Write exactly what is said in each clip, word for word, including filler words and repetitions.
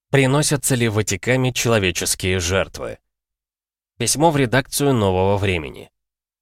Приносятся ли Ватикане человеческие жертвы? Письмо в редакцию «Нового времени».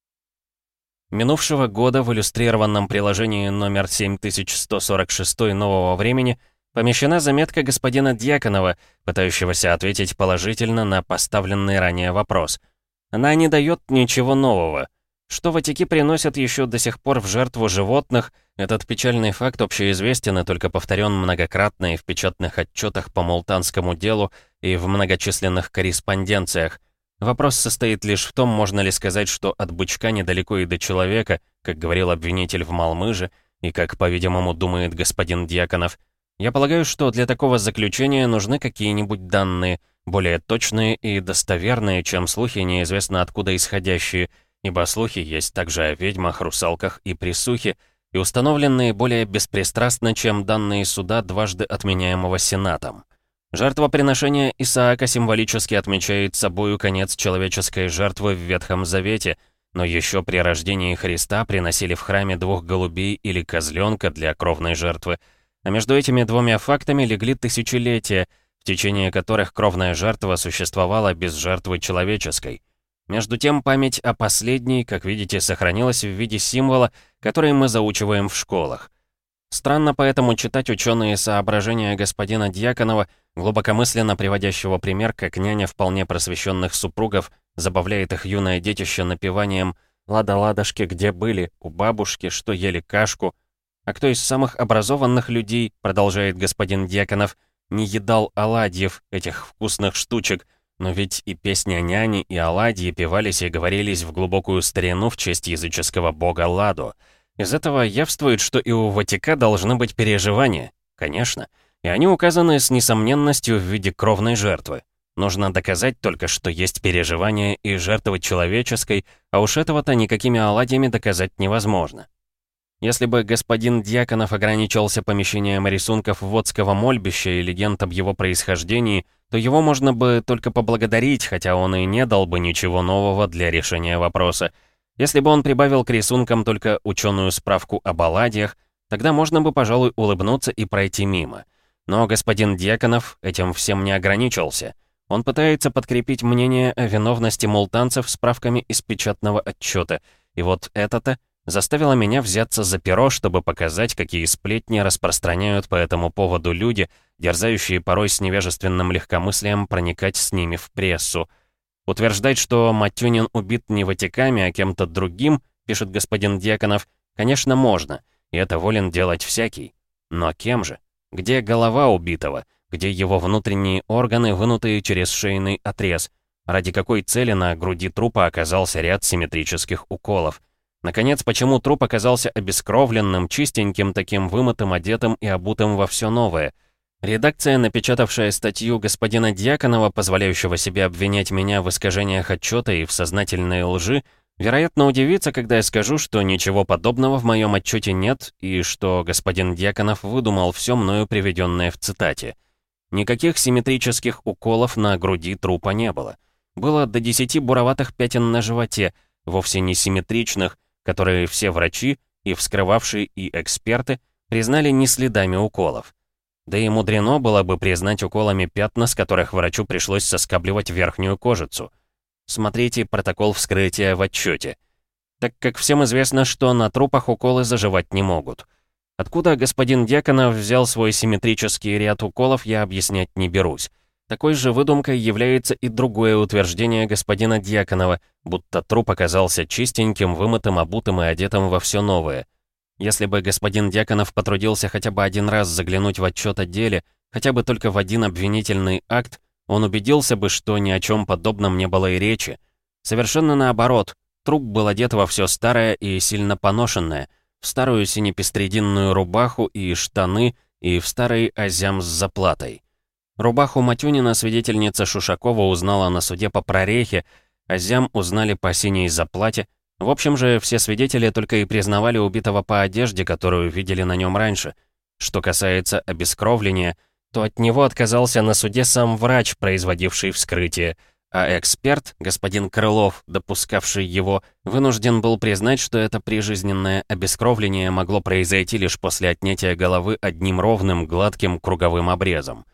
Минувшего года в иллюстрированном приложении номер семь тысяч сто сорок шесть «Нового времени» помещена заметка господина Дьяконова, пытающегося ответить положительно на поставленный ранее вопрос. Она не дает ничего нового. Что ватики приносят еще до сих пор в жертву животных, этот печальный факт общеизвестен и только повторен многократно и в печатных отчетах по мултанскому делу и в многочисленных корреспонденциях. Вопрос состоит лишь в том, можно ли сказать, что от бычка недалеко и до человека, как говорил обвинитель в Малмыже, и как, по-видимому, думает господин Дьяконов. Я полагаю, что для такого заключения нужны какие-нибудь данные, более точные и достоверные, чем слухи, неизвестно откуда исходящие, ибо слухи есть также о ведьмах, русалках и присухе, и установленные более беспристрастно, чем данные суда, дважды отменяемого Сенатом. Жертвоприношение Исаака символически отмечает собою конец человеческой жертвы в Ветхом Завете, но еще при рождении Христа приносили в храме двух голубей или козленка для кровной жертвы, а между этими двумя фактами легли тысячелетия, в течение которых кровная жертва существовала без жертвы человеческой. Между тем, память о последней, как видите, сохранилась в виде символа, который мы заучиваем в школах. Странно поэтому читать ученые соображения господина Дьяконова, глубокомысленно приводящего пример, как няня вполне просвещенных супругов забавляет их юное детище напеванием «Лада-ладошки, где были? У бабушки, что ели кашку». А кто из самых образованных людей, продолжает господин Дьяконов, не едал оладьев, этих вкусных штучек, но ведь и песня няни, и оладьи певались и говорились в глубокую старину в честь языческого бога Ладо. Из этого явствует, что и у Ватика должны быть переживания, конечно, и они указаны с несомненностью в виде кровной жертвы. Нужно доказать только, что есть переживания и жертвы человеческой, а уж этого-то никакими оладьями доказать невозможно. Если бы господин Дьяконов ограничился помещением рисунков Водского мольбища и легенд об его происхождении, то его можно бы только поблагодарить, хотя он и не дал бы ничего нового для решения вопроса. Если бы он прибавил к рисункам только ученую справку об оладьях, тогда можно бы, пожалуй, улыбнуться и пройти мимо. Но господин Дьяконов этим всем не ограничился. Он пытается подкрепить мнение о виновности мултанцев справками из печатного отчета. И вот это-то заставило меня взяться за перо, чтобы показать, какие сплетни распространяют по этому поводу люди, дерзающие порой с невежественным легкомыслием проникать с ними в прессу. Утверждать, что Матюнин убит не ватиками, а кем-то другим, пишет господин Дьяконов, конечно, можно, и это волен делать всякий. Но кем же? Где голова убитого? Где его внутренние органы, вынутые через шейный отрез? Ради какой цели на груди трупа оказался ряд симметрических уколов? Наконец, почему труп оказался обескровленным, чистеньким, таким вымытым, одетым и обутым во все новое? Редакция, напечатавшая статью господина Дьяконова, позволяющего себе обвинять меня в искажениях отчета и в сознательной лжи, вероятно, удивится, когда я скажу, что ничего подобного в моем отчете нет и что господин Дьяконов выдумал все мною приведенное в цитате. Никаких симметрических уколов на груди трупа не было. Было до десяти буроватых пятен на животе, вовсе не симметричных, которые все врачи, и вскрывавшие, и эксперты, признали не следами уколов. Да и мудрено было бы признать уколами пятна, с которых врачу пришлось соскабливать верхнюю кожицу. Смотрите протокол вскрытия в отчете. Так как всем известно, что на трупах уколы заживать не могут. Откуда господин Дьяконов взял свой симметрический ряд уколов, я объяснять не берусь. Такой же выдумкой является и другое утверждение господина Дьяконова, будто труп оказался чистеньким, вымытым, обутым и одетым во все новое. Если бы господин Дьяконов потрудился хотя бы один раз заглянуть в отчет о деле, хотя бы только в один обвинительный акт, он убедился бы, что ни о чем подобном не было и речи. Совершенно наоборот, труп был одет во все старое и сильно поношенное, в старую синепестрединную рубаху и штаны, и в старый азям с заплатой. Рубаху Матюнина свидетельница Шушакова узнала на суде по прорехе, азям узнали по синей заплате. В общем же, все свидетели только и признавали убитого по одежде, которую видели на нем раньше. Что касается обескровления, то от него отказался на суде сам врач, производивший вскрытие, а эксперт, господин Крылов, допускавший его, вынужден был признать, что это прижизненное обескровление могло произойти лишь после отнятия головы одним ровным, гладким, круговым обрезом.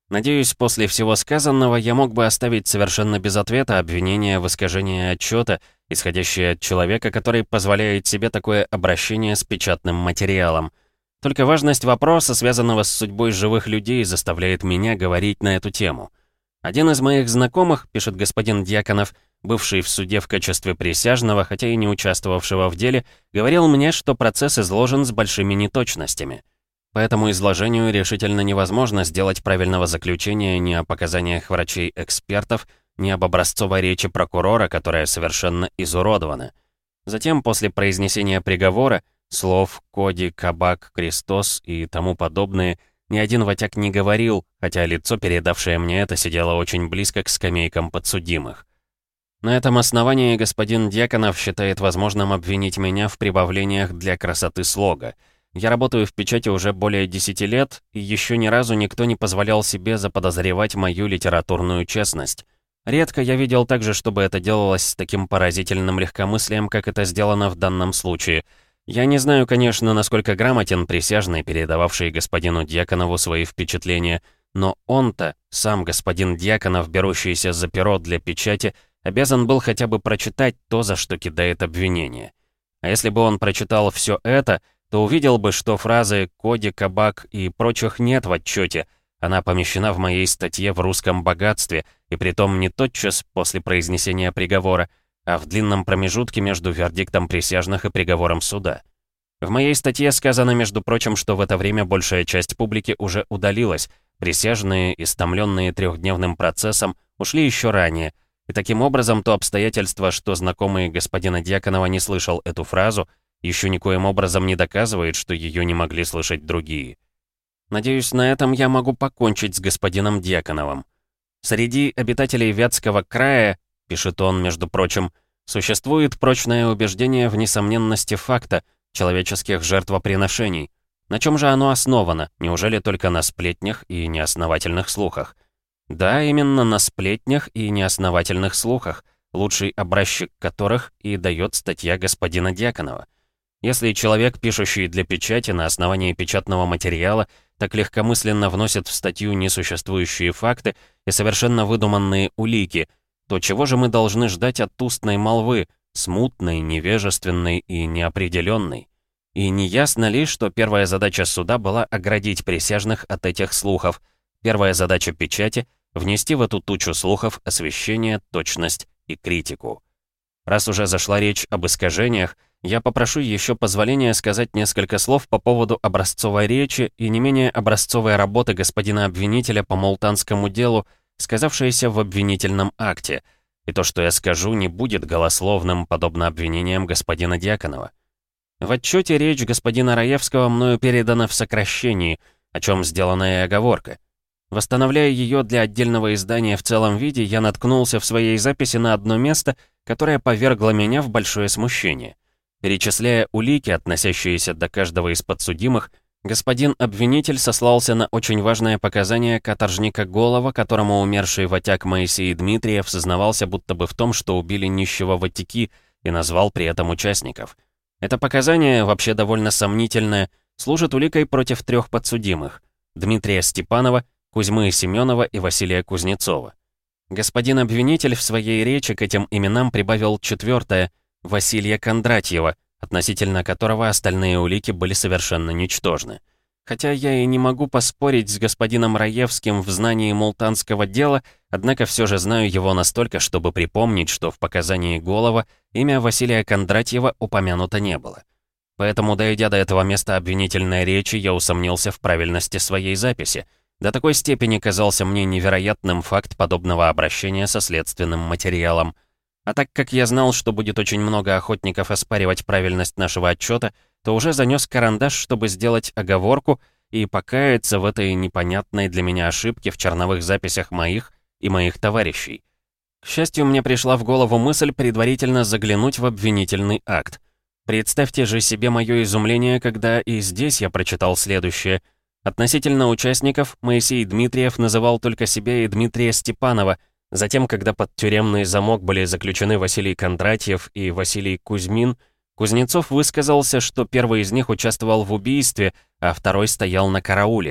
Надеюсь, после всего сказанного я мог бы оставить совершенно без ответа обвинение в искажении отчета, исходящее от человека, который позволяет себе такое обращение с печатным материалом. Только важность вопроса, связанного с судьбой живых людей, заставляет меня говорить на эту тему. Один из моих знакомых, пишет господин Дьяконов, бывший в суде в качестве присяжного, хотя и не участвовавшего в деле, говорил мне, что процесс изложен с большими неточностями. По этому изложению решительно невозможно сделать правильного заключения ни о показаниях врачей-экспертов, ни об образцовой речи прокурора, которая совершенно изуродована. Затем, после произнесения приговора, слов «Коди», «Кабак», «Крестос» и тому подобные, ни один ватяк не говорил, хотя лицо, передавшее мне это, сидело очень близко к скамейкам подсудимых. На этом основании господин Дьяконов считает возможным обвинить меня в прибавлениях для красоты слога. Я работаю в печати уже более десяти лет, и еще ни разу никто не позволял себе заподозревать мою литературную честность. Редко я видел также, чтобы это делалось с таким поразительным легкомыслием, как это сделано в данном случае. Я не знаю, конечно, насколько грамотен присяжный, передававший господину Дьяконову свои впечатления, но он-то, сам господин Дьяконов, берущийся за перо для печати, обязан был хотя бы прочитать то, за что кидает обвинение. А если бы он прочитал все это, то увидел бы, что фразы «Коди», «Кабак» и прочих нет в отчете. Она помещена в моей статье в «Русском богатстве», и притом не тотчас после произнесения приговора, а в длинном промежутке между вердиктом присяжных и приговором суда. В моей статье сказано, между прочим, что в это время большая часть публики уже удалилась, присяжные, истомленные трехдневным процессом, ушли еще ранее, и таким образом то обстоятельство, что знакомый господина Дьяконова не слышал эту фразу, еще никоим образом не доказывает, что ее не могли слышать другие. Надеюсь, на этом я могу покончить с господином Дьяконовым. Среди обитателей Вятского края, пишет он, между прочим, существует прочное убеждение в несомненности факта человеческих жертвоприношений. На чем же оно основано? Неужели только на сплетнях и неосновательных слухах? Да, именно на сплетнях и неосновательных слухах, лучший образчик которых и дает статья господина Дьяконова. Если человек, пишущий для печати на основании печатного материала, так легкомысленно вносит в статью несуществующие факты и совершенно выдуманные улики, то чего же мы должны ждать от устной молвы, смутной, невежественной и неопределенной? И не ясно ли, что первая задача суда была оградить присяжных от этих слухов, первая задача печати — внести в эту тучу слухов освещение, точность и критику. Раз уже зашла речь об искажениях, я попрошу еще позволения сказать несколько слов по поводу образцовой речи и не менее образцовой работы господина обвинителя по Молтанскому делу, сказавшейся в обвинительном акте. И то, что я скажу, не будет голословным, подобно обвинениям господина Дьяконова. В отчете речь господина Раевского мною передана в сокращении, о чем сделана и оговорка. Восстановляя ее для отдельного издания в целом виде, я наткнулся в своей записи на одно место, которое повергло меня в большое смущение. Перечисляя улики, относящиеся до каждого из подсудимых, господин обвинитель сослался на очень важное показание каторжника Голова, которому умерший ватяк Моисей Дмитриев сознавался будто бы в том, что убили нищего ватяки, и назвал при этом участников. Это показание, вообще довольно сомнительное, служит уликой против трех подсудимых — Дмитрия Степанова, Кузьмы Семенова и Василия Кузнецова. Господин обвинитель в своей речи к этим именам прибавил четвертое — Василия Кондратьева, относительно которого остальные улики были совершенно ничтожны. Хотя я и не могу поспорить с господином Раевским в знании Молтанского дела, однако все же знаю его настолько, чтобы припомнить, что в показании Голова имя Василия Кондратьева упомянуто не было. Поэтому, дойдя до этого места обвинительной речи, я усомнился в правильности своей записи. До такой степени казался мне невероятным факт подобного обращения со следственным материалом. А так как я знал, что будет очень много охотников оспаривать правильность нашего отчета, то уже занес карандаш, чтобы сделать оговорку и покаяться в этой непонятной для меня ошибке в черновых записях моих и моих товарищей. К счастью, мне пришла в голову мысль предварительно заглянуть в обвинительный акт. Представьте же себе мое изумление, когда и здесь я прочитал следующее. Относительно участников Моисей Дмитриев называл только себя и Дмитрия Степанова. Затем, когда под тюремный замок были заключены Василий Кондратьев и Василий Кузьмин, Кузнецов высказался, что первый из них участвовал в убийстве, а второй стоял на карауле.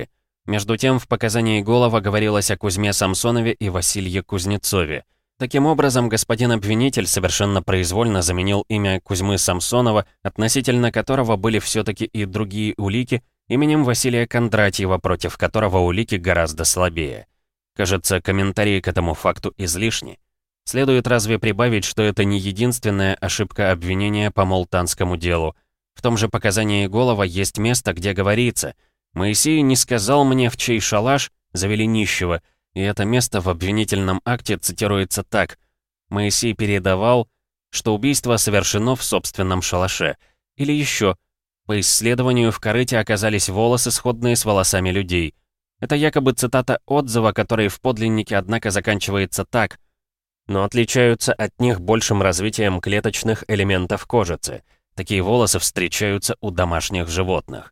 Между тем, в показании Голова говорилось о Кузьме Самсонове и Василье Кузнецове. Таким образом, господин обвинитель совершенно произвольно заменил имя Кузьмы Самсонова, относительно которого были все-таки и другие улики, именем Василия Кондратьева, против которого улики гораздо слабее. Кажется, комментарии к этому факту излишни. Следует разве прибавить, что это не единственная ошибка обвинения по Молтанскому делу. В том же показании Голова есть место, где говорится: «Моисей не сказал мне, в чей шалаш завели нищего», и это место в обвинительном акте цитируется так: «Моисей передавал, что убийство совершено в собственном шалаше». Или еще: «По исследованию в корыте оказались волосы, сходные с волосами людей». Это якобы цитата отзыва, который в подлиннике, однако, заканчивается так: «но отличаются от них большим развитием клеточных элементов кожицы. Такие волосы встречаются у домашних животных».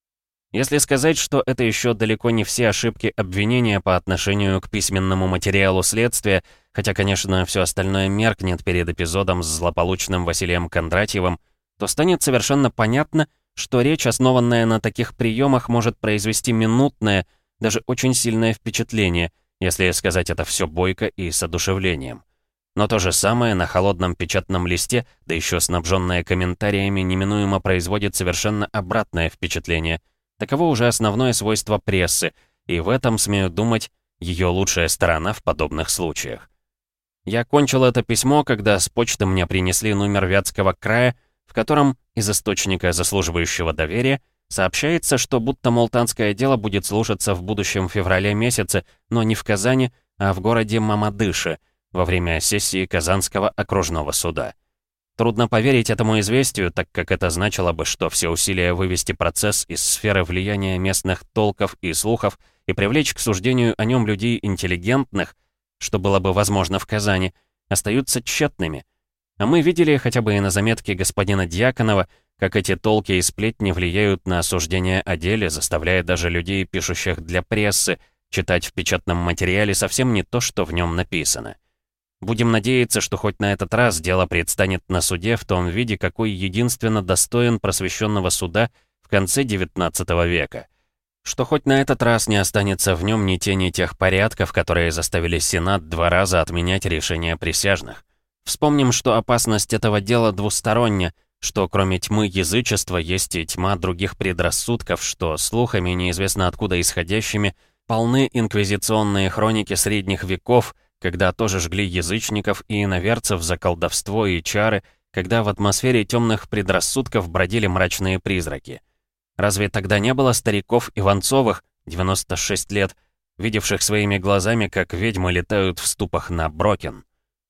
Если сказать, что это еще далеко не все ошибки обвинения по отношению к письменному материалу следствия, хотя, конечно, все остальное меркнет перед эпизодом с злополучным Василием Кондратьевым, то станет совершенно понятно, что речь, основанная на таких приемах, может произвести минутное, даже очень сильное впечатление, если сказать это все бойко и с одушевлением. Но то же самое на холодном печатном листе, да еще снабженное комментариями, неминуемо производит совершенно обратное впечатление. Таково уже основное свойство прессы, и в этом, смею думать, ее лучшая сторона в подобных случаях. Я кончил это письмо, когда с почты мне принесли номер Вятского края, в котором из источника, заслуживающего доверия, сообщается, что будто Молтанское дело будет слушаться в будущем феврале месяце, но не в Казани, а в городе Мамадыше, во время сессии Казанского окружного суда. Трудно поверить этому известию, так как это значило бы, что все усилия вывести процесс из сферы влияния местных толков и слухов и привлечь к суждению о нем людей интеллигентных, что было бы возможно в Казани, остаются тщетными. А мы видели хотя бы и на заметке господина Дьяконова, как эти толки и сплетни влияют на осуждение о деле, заставляя даже людей, пишущих для прессы, читать в печатном материале совсем не то, что в нем написано. Будем надеяться, что хоть на этот раз дело предстанет на суде в том виде, какой единственно достоин просвещенного суда в конце девятнадцатого века. Что хоть на этот раз не останется в нем ни тени тех порядков, которые заставили Сенат два раза отменять решения присяжных. Вспомним, что опасность этого дела двусторонняя, что кроме тьмы язычества есть и тьма других предрассудков, что слухами, неизвестно откуда исходящими, полны инквизиционные хроники средних веков, когда тоже жгли язычников и иноверцев за колдовство и чары, когда в атмосфере темных предрассудков бродили мрачные призраки. Разве тогда не было стариков Иванцовых, девяносто шесть лет, видевших своими глазами, как ведьмы летают в ступах на Брокен?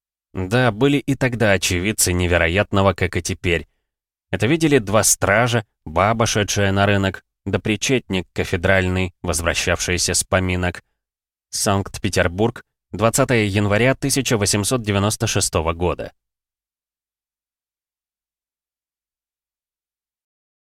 Да, были и тогда очевидцы невероятного, как и теперь. Это видели два стража, баба, шедшая на рынок, да причетник кафедральный, возвращавшийся с поминок. Санкт-Петербург, двадцатого января тысяча восемьсот девяносто шестого года.